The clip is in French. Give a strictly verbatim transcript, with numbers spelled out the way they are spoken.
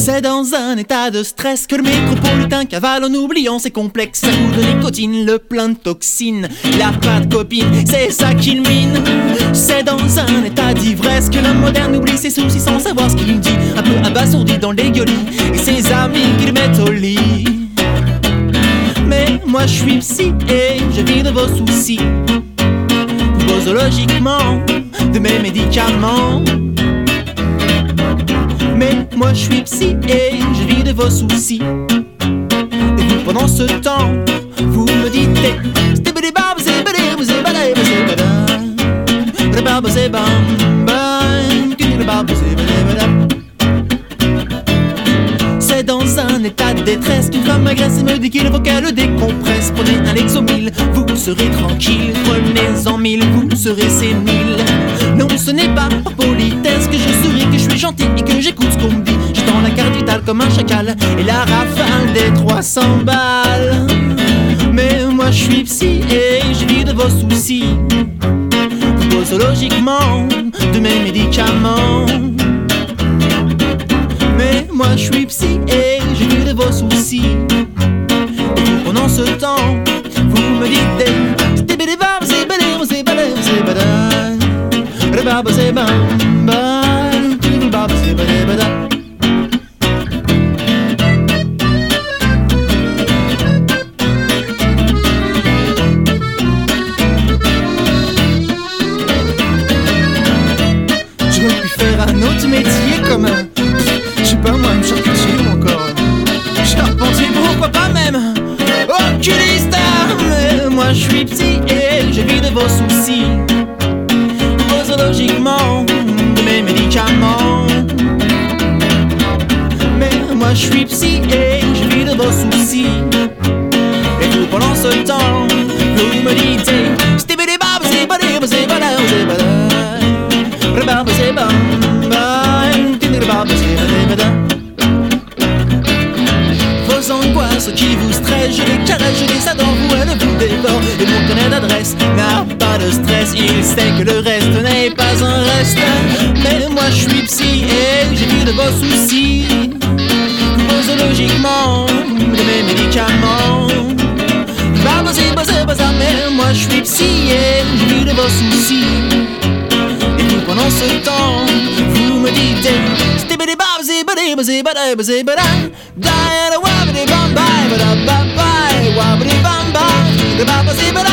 C'est dans un état de stress que le métropolitain cavale en oubliant ses complexes. À coup de nicotine, le plein de toxines, il a pas de copine, c'est ça qu'il mine. C'est dans un état d'ivresse que l'homme moderne oublie ses soucis sans savoir ce qu'il dit, un peu abasourdi dans les gueulis et ses amis qui le mettent au lit. Mais moi je suis psy et je vis de vos soucis, posologiquement, de mes médicaments. Mais moi je suis psy et je vis de vos soucis. Et vous pendant ce temps, vous me dites c'est dans un état de détresse qu'une femme m'agresse et me dit qu'il faut qu'elle le décompresse. Prenez un Lexomil, vous serez tranquille. Prenez-en mille, vous serez sénile. Non, ce n'est pas par politesse que je souris, que je suis gentil et que j'écoute ce qu'on me dit. Je tends la carte vitale comme un chacal et la rafale des trois cents balles. Mais moi je suis psy et je vis de vos soucis, posologiquement, de mes médicaments. Mais moi je suis psy et je vis de vos soucis. Et vous pendant ce temps, vous me dites j'aurais pu faire un autre métier comme un, je sais pas moi, une charcutier ou encore charpentier, pourquoi pas même oculiste. Mais moi je suis psy et je vis de vos soucis, posologiquement, de mes médicaments. Mais moi je suis psy et je vis de vos soucis. Et vous pendant ce temps, vous me dites vos angoisses qui vous stressent, je les caresse, je les adore, vous elles vous dévorent. Et mon carnet d'adresse n'a pas de stress, il sait que le reste n'est pas un reste. Mais moi je suis psy et j'ai vu de vos soucis, posologiquement, de mes médicaments. Mais moi je suis psy et j'ai vu de vos soucis. Et vous pendant ce temps, vous me dites Bye.